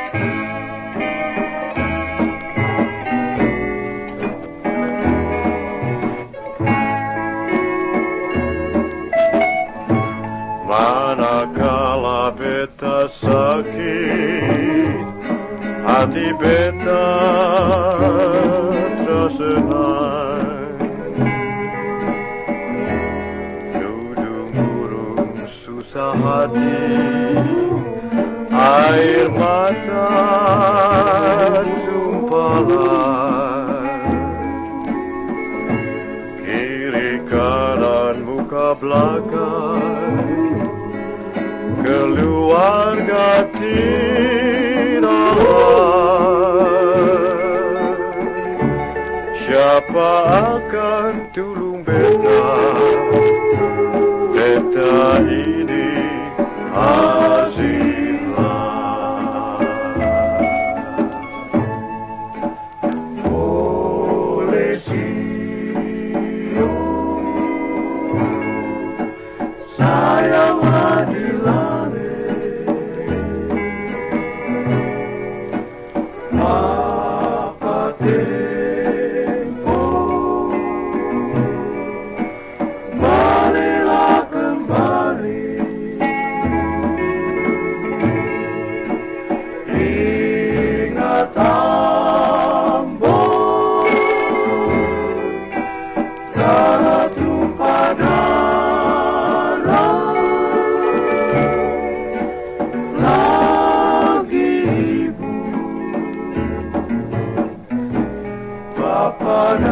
Manakala beta sakit, hati beta tersenang. Dudung burung susah hati, air mata tumpahan. Kiri kanan muka belakang, keluarga tidak. Siapa akan tolong beta? Beta ini hasihlah. Oleh Sio sayang dilare, apa tempo balilah kembali. Ingat ambo darah tumpah darah. Lagi ibu, Bapak